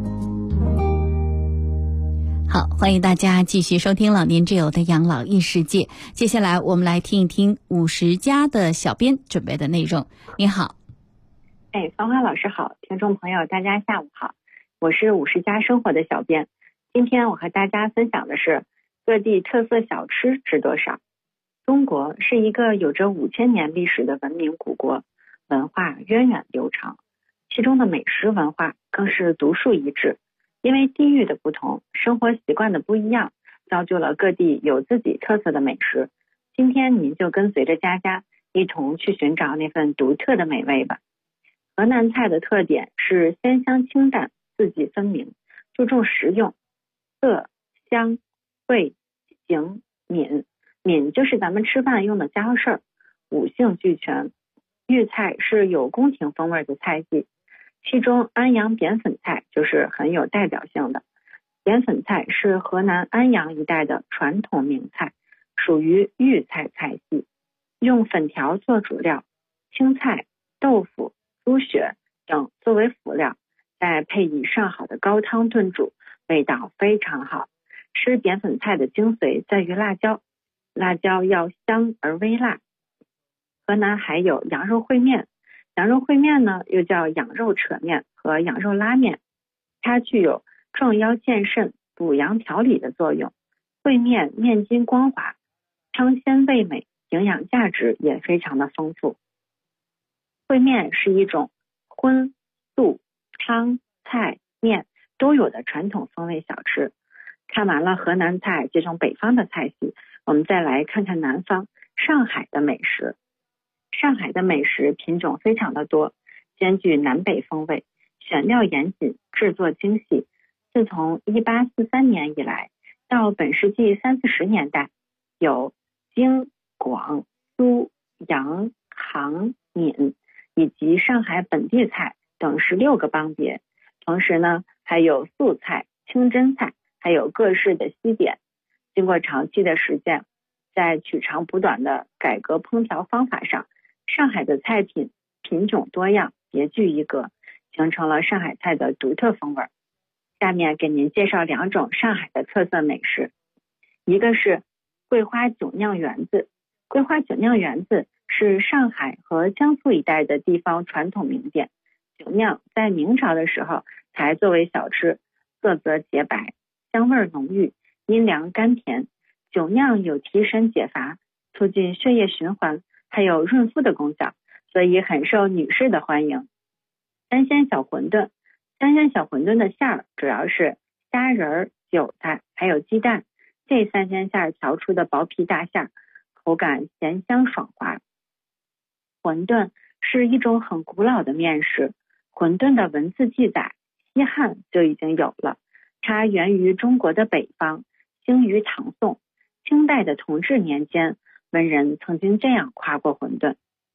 好，欢迎大家继续收听老年之友的养老异世界。接下来我们来听一听50加的小编准备的内容。你好。 芳华老师好，听众朋友大家下午好，我是50加生活的小编。今天我和大家分享的是各地特色小吃值多少。中国是一个有着5000年历史的文明古国，文化源远流长，其中的美食文化更是独树一帜。因为地域的不同，生活习惯的不一样，造就了各地有自己特色的美食。今天您就跟随着佳佳一同去寻找那份独特的美味吧。河南菜的特点是鲜香清淡，四季分明，注重食用，色香味形敏，敏就是咱们吃饭用的家伙事儿，五性俱全。豫菜是有宫廷风味的菜系，其中安阳扁粉菜就是很有代表性的。扁粉菜是河南安阳一带的传统名菜，属于豫菜菜系，用粉条做主料，青菜、豆腐、猪血等作为辅料，再配以上好的高汤炖煮，味道非常好。吃扁粉菜的精髓在于辣椒，辣椒要香而微辣。河南还有羊肉烩面，羊肉烩面呢又叫羊肉扯面和羊肉拉面，它具有壮腰健肾、补阳调理的作用。烩面面筋光滑，汤鲜味美，营养价值也非常的丰富。烩面是一种荤、素、汤、菜、面都有的传统风味小吃。看完了河南菜这种北方的菜系，我们再来看看南方上海的美食。上海的美食品种非常的多，兼具南北风味，选料严谨，制作精细。自从1843年以来，到本世纪30-40年代，有京、广、苏、扬、杭、闽以及上海本地菜等16个帮别。同时呢，还有素菜、清真菜，还有各式的西点。经过长期的实践，在取长补短的改革烹调方法上，上海的菜品品种多样，别具一格，形成了上海菜的独特风味。下面给您介绍2种上海的特色美食，一个是桂花酒酿圆子。桂花酒酿圆子是上海和江苏一带的地方传统名店，酒酿在明朝的时候才作为小吃，色泽洁白，香味浓郁，阴凉甘甜。酒酿有提神解乏、促进血液循环，还有润肤的功效，所以很受女士的欢迎。三鲜小馄饨，三鲜小馄饨的馅儿主要是虾仁、韭菜还有鸡蛋，这三鲜馅儿调出的薄皮大馅，口感咸香爽滑。馄饨是一种很古老的面食，馄饨的文字记载西汉就已经有了，它源于中国的北方，兴于唐宋。清代的同治年间，文人曾经这样夸过馄饨：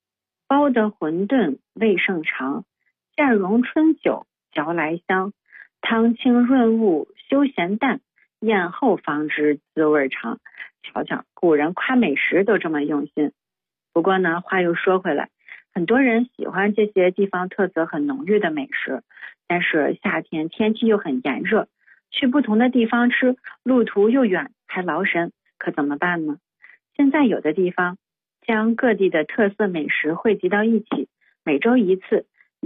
包得馄饨味甚长，馅融春酒嚼来香。汤清润物休咸淡，咽后方知滋味长。瞧瞧，古人夸美食都这么用心。不过呢，话又说回来，很多人喜欢这些地方特色很浓郁的美食，但是夏天天气又很炎热，去不同的地方吃，路途又远还劳神，可怎么办呢？现在有的地方将各地的特色美食汇集到一起，每周一次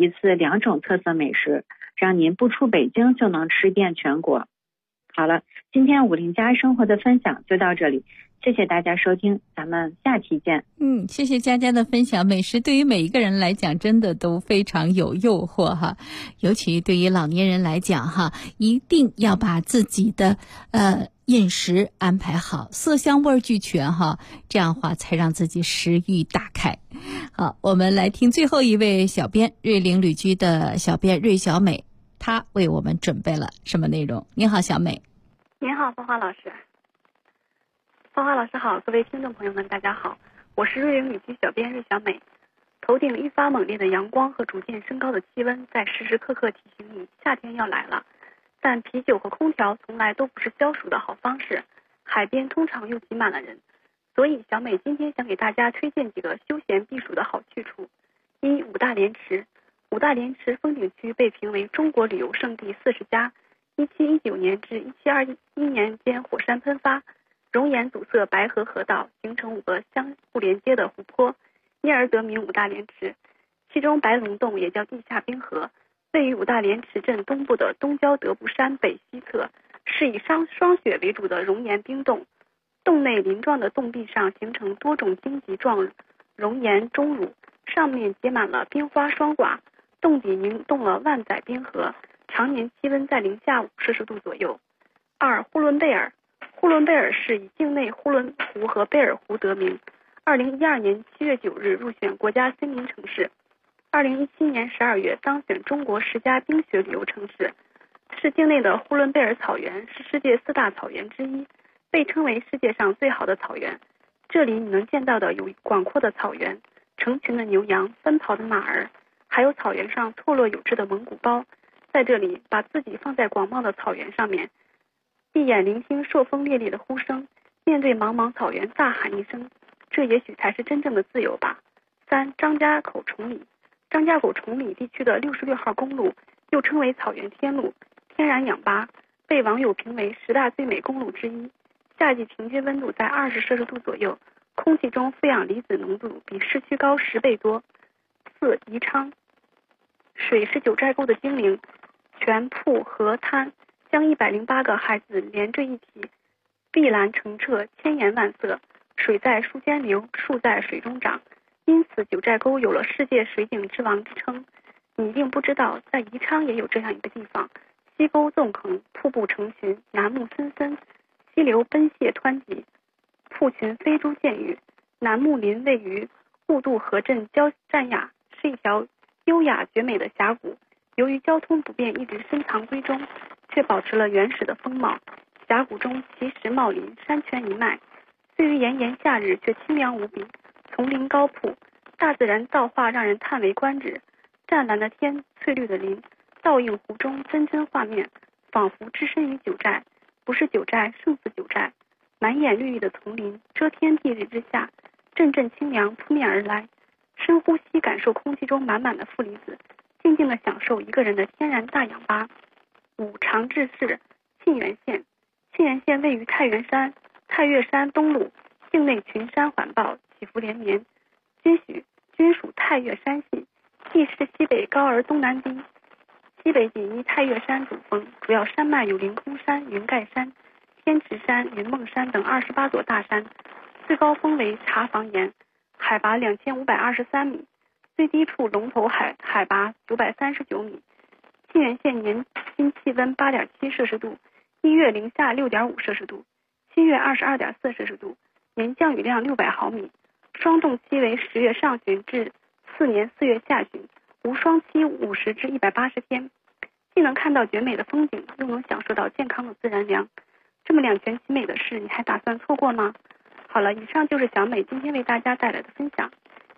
2种特色美食，让您不出北京就能吃遍全国。好了，今天50加生活的分享就到这里，谢谢大家收听，咱们下期见。 谢谢佳佳的分享。美食对于每一个人来讲真的都非常有诱惑哈，尤其对于老年人来讲哈，一定要把自己的饮食安排好，色香味俱全哈，这样的话才让自己食欲大开。好，我们来听最后一位小编，瑞菱旅居的小编瑞小美，她为我们准备了什么内容？你好，小美。 您好，芳华老师。芳华老师好，各位听众朋友们大家好，我是瑞菱旅居小编瑞小美。头顶愈发猛烈的阳光和逐渐升高的气温，在时时刻刻提醒你夏天要来了。但啤酒和空调从来都不是消暑的好方式，海边通常又挤满了人，所以小美今天想给大家推荐几个休闲避暑的好去处。一、五大连池。五大连池风景区被评为中国旅游胜地40家，1719年至1721年间火山喷发，熔岩阻塞白河河道，形成5个相互连接的湖泊，因而得名五大连池。其中白龙洞也叫地下冰河，位于五大连池镇东部的东郊德布山北西侧，是以霜雪为主的熔岩冰洞。洞内鳞状的洞壁上形成多种荆棘状熔岩钟乳，上面结满了冰花霜挂，洞底凝冻了万载冰河，常年气温在零下5摄氏度左右。二、呼伦贝尔。呼伦贝尔市以境内呼伦湖和贝尔湖得名，2012年7月9日入选国家森林城市，2017年12月当选中国10佳冰雪旅游城市。市境内的呼伦贝尔草原是世界4大草原之一，被称为世界上最好的草原。这里你能见到的有广阔的草原、成群的牛羊、奔跑的马儿，还有草原上错落有致的蒙古包。在这里把自己放在广袤的草原上面，闭眼聆听朔风烈烈的呼声，面对茫茫草原大喊一声，这也许才是真正的自由吧。三、张家口崇礼。张家口崇礼地区的66号公路又称为草原天路，天然氧吧，被网友评为10大最美公路之一。夏季平均温度在20摄氏度左右，空气中负氧离子浓度比市区高10倍多。四、宜昌。水是九寨沟的精灵，泉瀑河滩将108个孩子连缀一体，碧蓝澄澈，千颜万色，水在树间流，树在水中长，因此九寨沟有了世界水景之王之称。你一定不知道，在宜昌也有这样一个地方，溪沟纵横，瀑布成群，楠木森森，溪流奔泻湍急，瀑群飞珠溅玉。楠木林位于雾渡河镇交战崖，是一条优雅绝美的峡谷，由于交通不便一直深藏闺中，却保持了原始的风貌。峡谷中奇石茂林，山泉一脉，虽于炎炎夏日却清凉无比，丛林高铺，大自然造化让人叹为观止。湛蓝的天，翠绿的林，倒映湖中真真画面，仿佛置身于九寨，不是九寨胜似九寨。满眼绿意的丛林，遮天蔽日之下，阵阵清凉扑面而来。深呼吸，感受空气中满满的负离子，静静地享受一个人的天然大氧吧。五、长治市。沁源县。沁源县位于太原山太岳山东麓，境内群山环抱，起伏连绵，均属太岳山系，地势西北高而东南低，西北紧依太岳山主峰，主要山脉有凌空山、云盖山、天池山、云梦山等28座大山，最高峰为茶房岩，海拔2523米，最低处龙头海拔939米。沁源县年均气温8.7摄氏度，1月零下6.5摄氏度，7月22.4摄氏度，年降雨量600毫米。霜冻期为10月上旬至次年4月下旬，无霜期50至180天。既能看到绝美的风景，又能享受到健康的自然凉，这么两全其美的事，你还打算错过吗？好了，以上就是小美今天为大家带来的分享，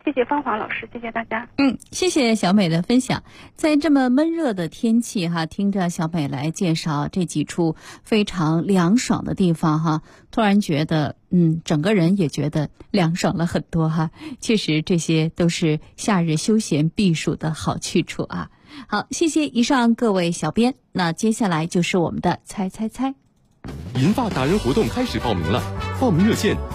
谢谢芳华老师，谢谢大家。 谢谢小美的分享。在这么闷热的天气哈，听着小美来介绍这几处非常凉爽的地方哈，突然觉得整个人也觉得凉爽了很多哈。确实这些都是夏日休闲避暑的好去处啊。好，谢谢以上各位小编。那接下来就是我们的猜猜猜。 银发达人活动开始报名了，报名热线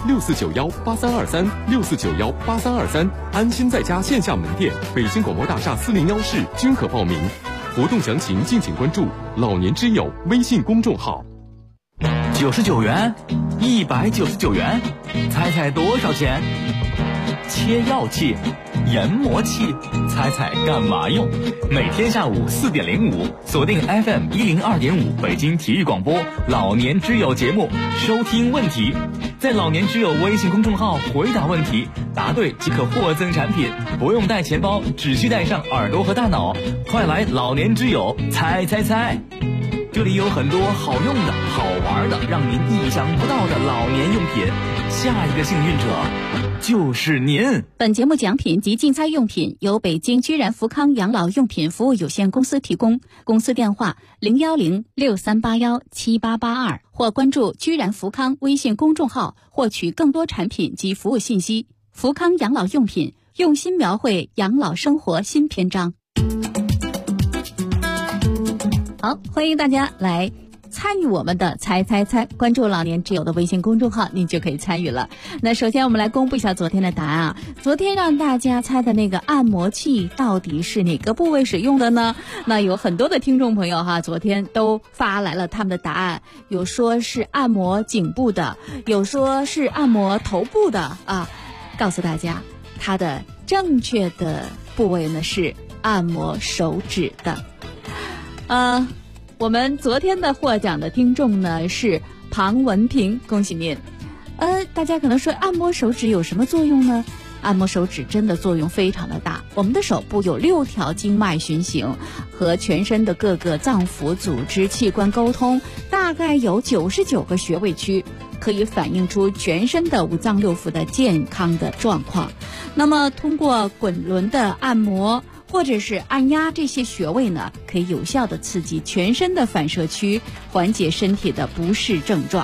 64918323，64918323，安心在家线下门店，北京广播大厦401室均可报名。活动详情敬请关注老年之友微信公众号。 99元，199元，猜猜多少钱？切药器、研磨器，猜猜干嘛用？每天下午4点05，锁定 FM 102.5北京体育广播老年之友节目，收听问题，在老年之友微信公众号回答问题，答对即可获赠产品，不用带钱包，只需带上耳朵和大脑。快来老年之友猜猜猜！这里有很多好用的、好玩的，让您意想不到的老年用品。下一个幸运者就是您。 本节目奖品及竞猜用品由北京居然福康养老用品服务有限公司提供，公司电话01063817882，或关注居然福康微信公众号获取更多产品及服务信息。福康养老用品，用心描绘养老生活新篇章。好，欢迎大家来参与我们的猜猜猜，关注老年之友的微信公众号，您就可以参与了。那首先我们来公布一下昨天的答案啊。昨天让大家猜的那个按摩器到底是哪个部位使用的呢？那有很多的听众朋友哈，昨天都发来了他们的答案，有说是按摩颈部的，有说是按摩头部的啊。告诉大家，它的正确的部位呢是按摩手指的。我们昨天的获奖的听众呢是庞文平，恭喜您。大家可能说按摩手指有什么作用呢？按摩手指真的作用非常的大。我们的手部有6条经脉循行，和全身的各个脏腑、组织、器官沟通，大概有99个穴位区，可以反映出全身的5脏6腑的健康的状况。那么通过滚轮的按摩或者是按压这些穴位呢，可以有效的刺激全身的反射区，缓解身体的不适症状。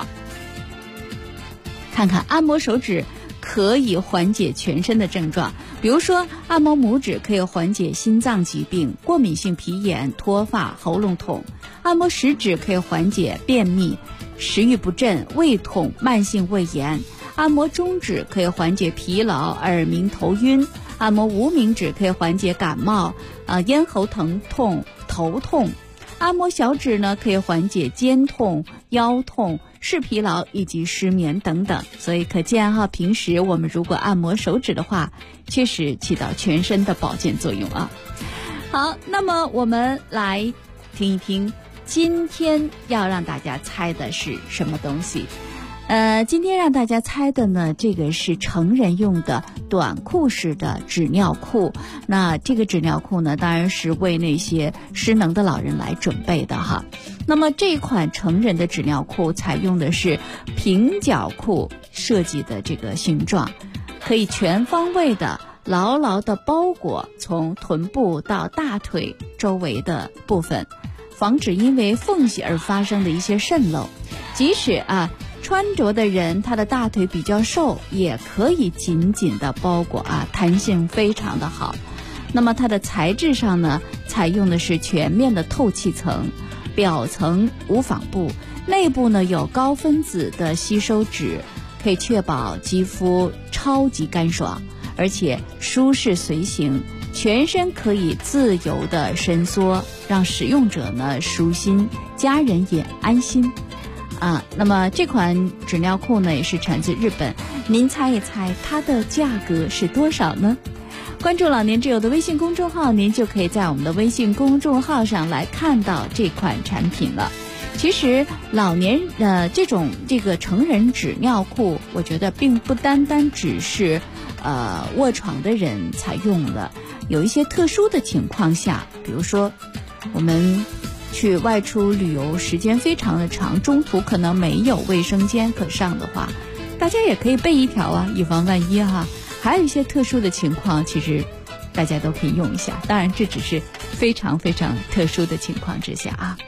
看看按摩手指可以缓解全身的症状，比如说按摩拇指可以缓解心脏疾病、过敏性皮炎、脱发、喉咙痛；按摩食指可以缓解便秘、食欲不振、胃痛、慢性胃炎；按摩中指可以缓解疲劳、耳鸣、头晕；按摩无名指可以缓解感冒、咽喉疼痛、头痛；按摩小指呢，可以缓解肩痛、腰痛、视疲劳以及失眠等等。所以可见哈，平时我们如果按摩手指的话，确实起到全身的保健作用啊。好，那么我们来听一听今天要让大家猜的是什么东西。今天让大家猜的呢，这个是成人用的短裤式的纸尿裤。那这个纸尿裤呢，当然是为那些失能的老人来准备的哈。那么这款成人的纸尿裤采用的是平角裤设计的这个形状，可以全方位的牢牢的包裹从臀部到大腿周围的部分，防止因为缝隙而发生的一些渗漏。即使穿着的人他的大腿比较瘦，也可以紧紧的包裹弹性非常的好。那么它的材质上呢，采用的是全面的透气层，表层无纺布，内部呢有高分子的吸收纸，可以确保肌肤超级干爽，而且舒适随行，全身可以自由的伸缩，让使用者呢舒心，家人也安心。那么这款纸尿裤呢也是产自日本，您猜一猜它的价格是多少呢？关注老年之友的微信公众号，您就可以在我们的微信公众号上来看到这款产品了。其实老年这个成人纸尿裤，我觉得并不单单只是卧床的人才用的，有一些特殊的情况下，比如说我们去外出旅游时间非常的长，中途可能没有卫生间可上的话，大家也可以备一条以防万一哈。 还有一些特殊的情况，其实大家都可以用一下。当然，这只是非常非常特殊的情况之下啊。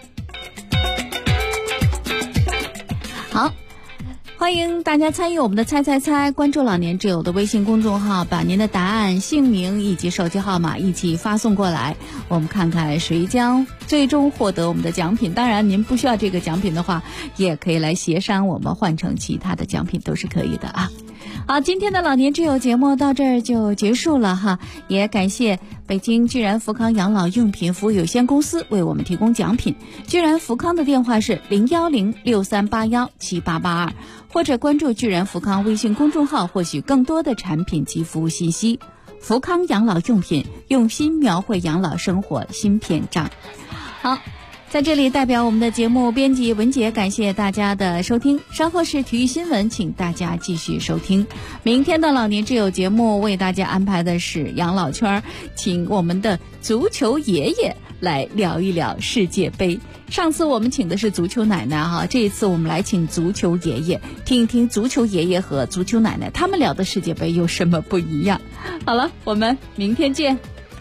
好，欢迎大家参与我们的猜猜猜，关注老年之友的微信公众号，把您的答案、姓名以及手机号码一起发送过来，我们看看谁将最终获得我们的奖品。当然您不需要这个奖品的话，也可以来协商，我们换成其他的奖品都是可以的啊。好，今天的老年之友节目到这儿就结束了哈，也感谢北京居然福康养老用品服务有限公司为我们提供奖品。居然福康的电话是01063817882，或者关注居然福康微信公众号，获取更多的产品及服务信息。福康养老用品，用心描绘养老生活新篇章。好，在这里代表我们的节目编辑文杰感谢大家的收听，稍后是体育新闻，请大家继续收听。明天的老年之友节目为大家安排的是养老圈，请我们的足球爷爷来聊一聊世界杯。上次我们请的是足球奶奶哈，这一次我们来请足球爷爷，听一听足球爷爷和足球奶奶他们聊的世界杯有什么不一样。好了，我们明天见。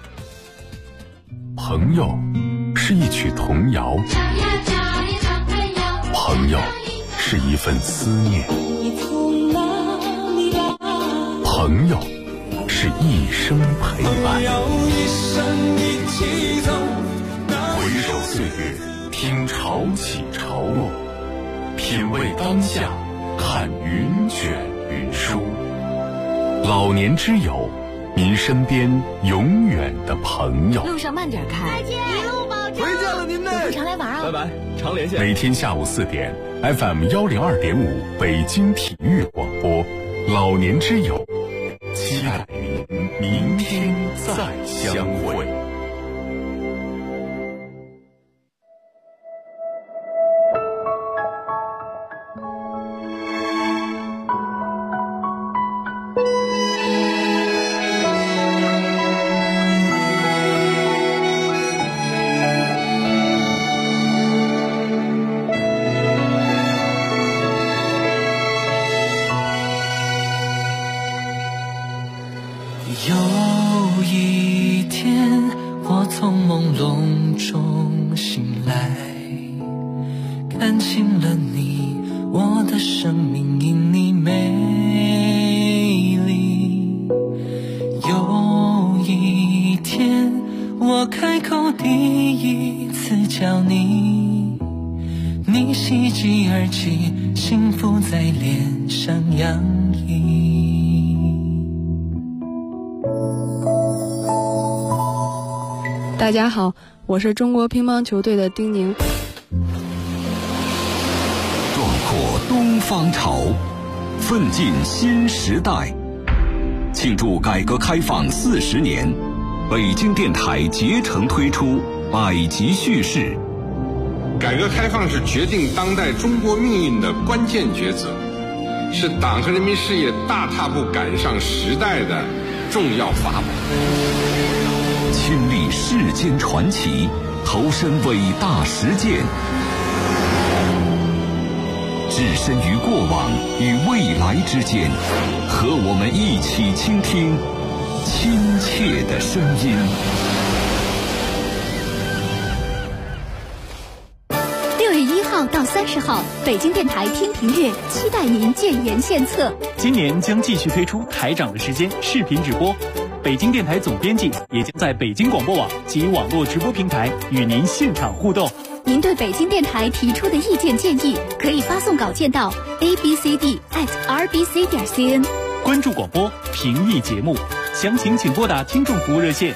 朋友是一曲童谣，朋友是一份思念，朋友是一生陪伴。回首岁月，听潮起潮落，品味当下，看云卷云舒。老年之友，您身边永远的朋友。 路上慢点开， 再见，一路保重。 回见了您呢， 有空常来玩啊！ 拜拜，常连线。 每天下午4点 ，FM 102.5北京体育广播，老年之友，期待您明天再相会。 有一天，我从朦胧中醒来，看清了你，我的生命因你美丽。有一天，我开口第一次叫你，你喜极而泣，幸福在脸上洋溢。 大家好，我是中国乒乓球队的丁宁。 壮阔东方潮，奋进新时代。庆祝改革开放40年，北京电台竭诚推出百集叙事。 改革开放是决定当代中国命运的关键抉择，是党和人民事业大踏步赶上时代的重要法宝。 亲历世间传奇，投身伟大实践，置身于过往与未来之间，和我们一起倾听亲切的声音。 6月1号到30号，北京电台听评月期待您建言献策。 今年将继续推出台长的时间视频直播，北京电台总编辑也将在北京广播网及网络直播平台与您现场互动。 您对北京电台提出的意见建议，可以发送稿件到 abcd@rbc.cn。 关注广播，评议节目，详情请拨打听众服务热线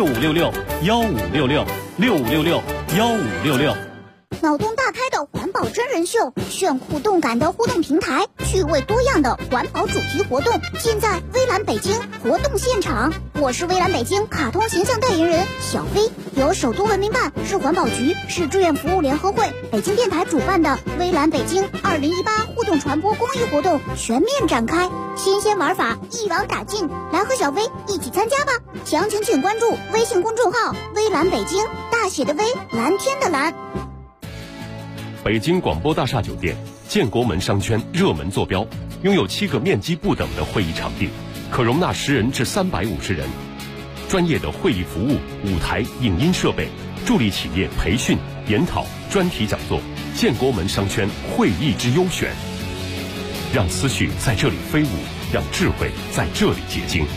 6566-1566，6566-1566。 脑洞大开的环保真人秀，炫酷动感的互动平台，趣味多样的环保主题活动，尽在微蓝北京活动现场。我是微蓝北京卡通形象代言人小飞，由首都文明办、市环保局、市志愿服务联合会、北京电台主办的微蓝北京2018互动传播公益活动全面展开，新鲜玩法一网打尽，来和小飞一起参加吧！详情请关注微信公众号微蓝北京，大写的微，蓝天的蓝。 北京广播大厦酒店建国门商圈热门坐标，拥有7个面积不等的会议场地， 可容纳10人至350人。专业的会议服务、舞台、影音设备，助力企业培训、研讨、专题讲座，建国门商圈会议之优选。让思绪在这里飞舞，让智慧在这里结晶。